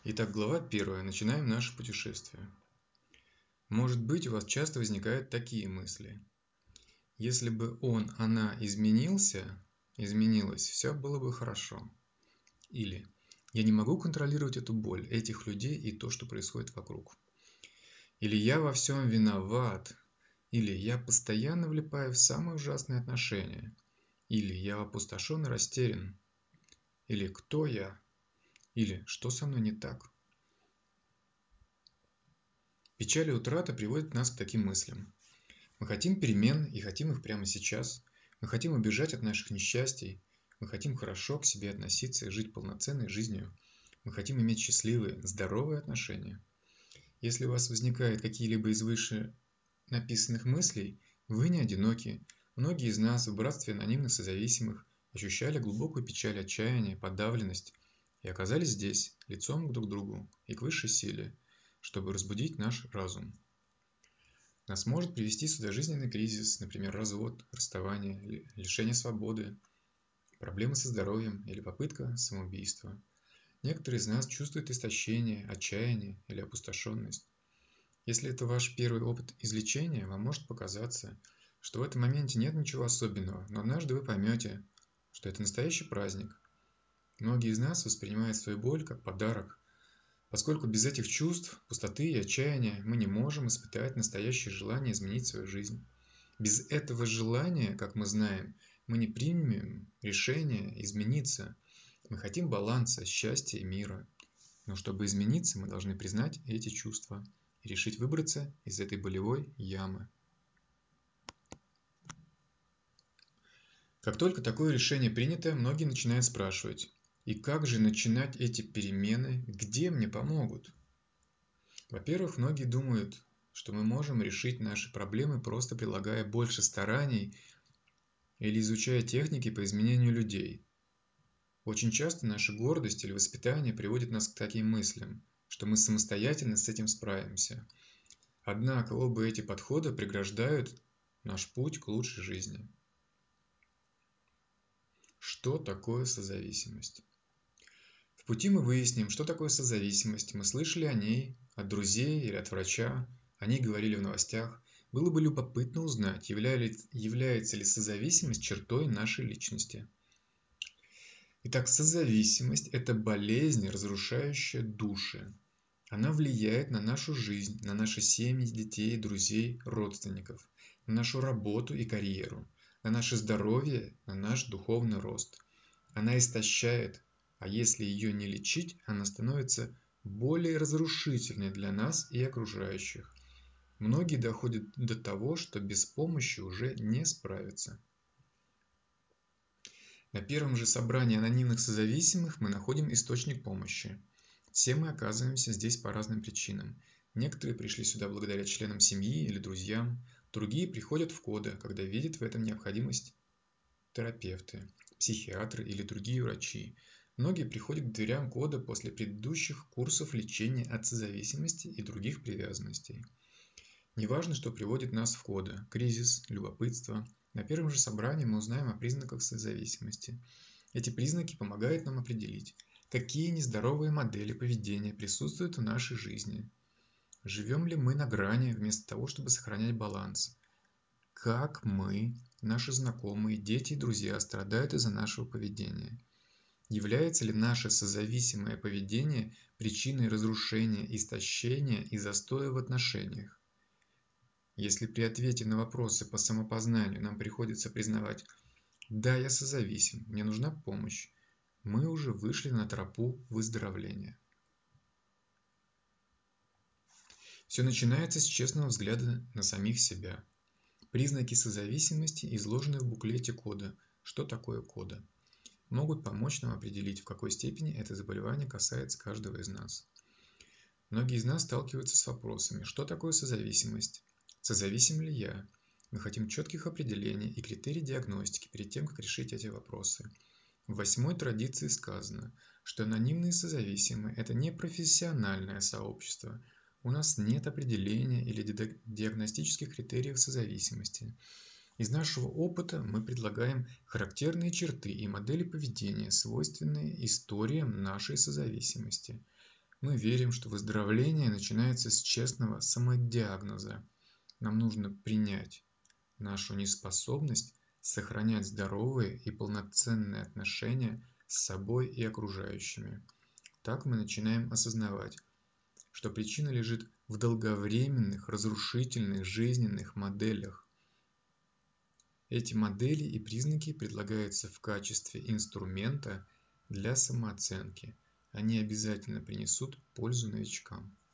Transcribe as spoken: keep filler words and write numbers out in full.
Итак, глава первая. Начинаем наше путешествие. Может быть, у вас часто возникают такие мысли. Если бы он, она изменился, изменилась, все было бы хорошо. Или я не могу контролировать эту боль, этих людей и то, что происходит вокруг. Или я во всем виноват. Или я постоянно влипаю в самые ужасные отношения. Или я опустошен и растерян. Или кто я? Или что со мной не так? Печаль и утрата приводят нас к таким мыслям. Мы хотим перемен и хотим их прямо сейчас. Мы хотим убежать от наших несчастий. Мы хотим хорошо к себе относиться и жить полноценной жизнью. Мы хотим иметь счастливые, здоровые отношения. Если у вас возникают какие-либо из выше написанных мыслей, вы не одиноки. Многие из нас в братстве анонимных созависимых ощущали глубокую печаль, отчаяние, подавленность и оказались здесь, лицом друг к другу и к высшей силе, чтобы разбудить наш разум. Нас может привести сюда жизненный кризис, например, развод, расставание, лишение свободы, проблемы со здоровьем или попытка самоубийства. Некоторые из нас чувствуют истощение, отчаяние или опустошенность. Если это ваш первый опыт излечения, вам может показаться, что в этом моменте нет ничего особенного, но однажды вы поймете, что это настоящий праздник. Многие из нас воспринимают свою боль как подарок, поскольку без этих чувств, пустоты и отчаяния мы не можем испытать настоящее желание изменить свою жизнь. Без этого желания, как мы знаем, мы не примем решение измениться. Мы хотим баланса, счастья и мира. Но чтобы измениться, мы должны признать эти чувства и решить выбраться из этой болевой ямы. Как только такое решение принято, многие начинают спрашивать: и как же начинать эти перемены, где мне помогут? Во-первых, многие думают, что мы можем решить наши проблемы, просто прилагая больше стараний или изучая техники по изменению людей. Очень часто наша гордость или воспитание приводит нас к таким мыслям, что мы самостоятельно с этим справимся. Однако оба эти подхода преграждают наш путь к лучшей жизни. Что такое созависимость? В пути мы выясним, что такое созависимость. Мы слышали о ней от друзей или от врача, о ней говорили в новостях. Было бы любопытно узнать, является ли созависимость чертой нашей личности. Итак, созависимость – это болезнь, разрушающая души. Она влияет на нашу жизнь, на наши семьи, детей, друзей, родственников, на нашу работу и карьеру, на наше здоровье, на наш духовный рост. Она истощает, а если ее не лечить, она становится более разрушительной для нас и окружающих. Многие доходят до того, что без помощи уже не справятся. На первом же собрании анонимных созависимых мы находим источник помощи. Все мы оказываемся здесь по разным причинам. Некоторые пришли сюда благодаря членам семьи или друзьям, другие приходят в коды, когда видят в этом необходимость терапевты, психиатры или другие врачи. Многие приходят к дверям кода после предыдущих курсов лечения от созависимости и других привязанностей. Неважно, что приводит нас в коды – кризис, любопытство. На первом же собрании мы узнаем о признаках созависимости. Эти признаки помогают нам определить, какие нездоровые модели поведения присутствуют в нашей жизни. Живем ли мы на грани вместо того, чтобы сохранять баланс? Как мы, наши знакомые, дети и друзья страдают из-за нашего поведения? Является ли наше созависимое поведение причиной разрушения, истощения и застоя в отношениях? Если при ответе на вопросы по самопознанию нам приходится признавать: «Да, я созависим, мне нужна помощь», мы уже вышли на тропу выздоровления. Все начинается с честного взгляда на самих себя. Признаки созависимости изложены в буклете кода «Что такое кода?», могут помочь нам определить, в какой степени это заболевание касается каждого из нас. Многие из нас сталкиваются с вопросами: что такое созависимость? Созависим ли я? Мы хотим четких определений и критерий диагностики перед тем, как решить эти вопросы. В восьмой традиции сказано, что анонимные созависимые – это не профессиональное сообщество. У нас нет определения или диагностических критериев созависимости. Из нашего опыта мы предлагаем характерные черты и модели поведения, свойственные историям нашей созависимости. Мы верим, что выздоровление начинается с честного самодиагноза. Нам нужно принять нашу неспособность сохранять здоровые и полноценные отношения с собой и окружающими. Так мы начинаем осознавать, что причина лежит в долговременных разрушительных жизненных моделях. Эти модели и признаки предлагаются в качестве инструмента для самооценки. Они обязательно принесут пользу новичкам.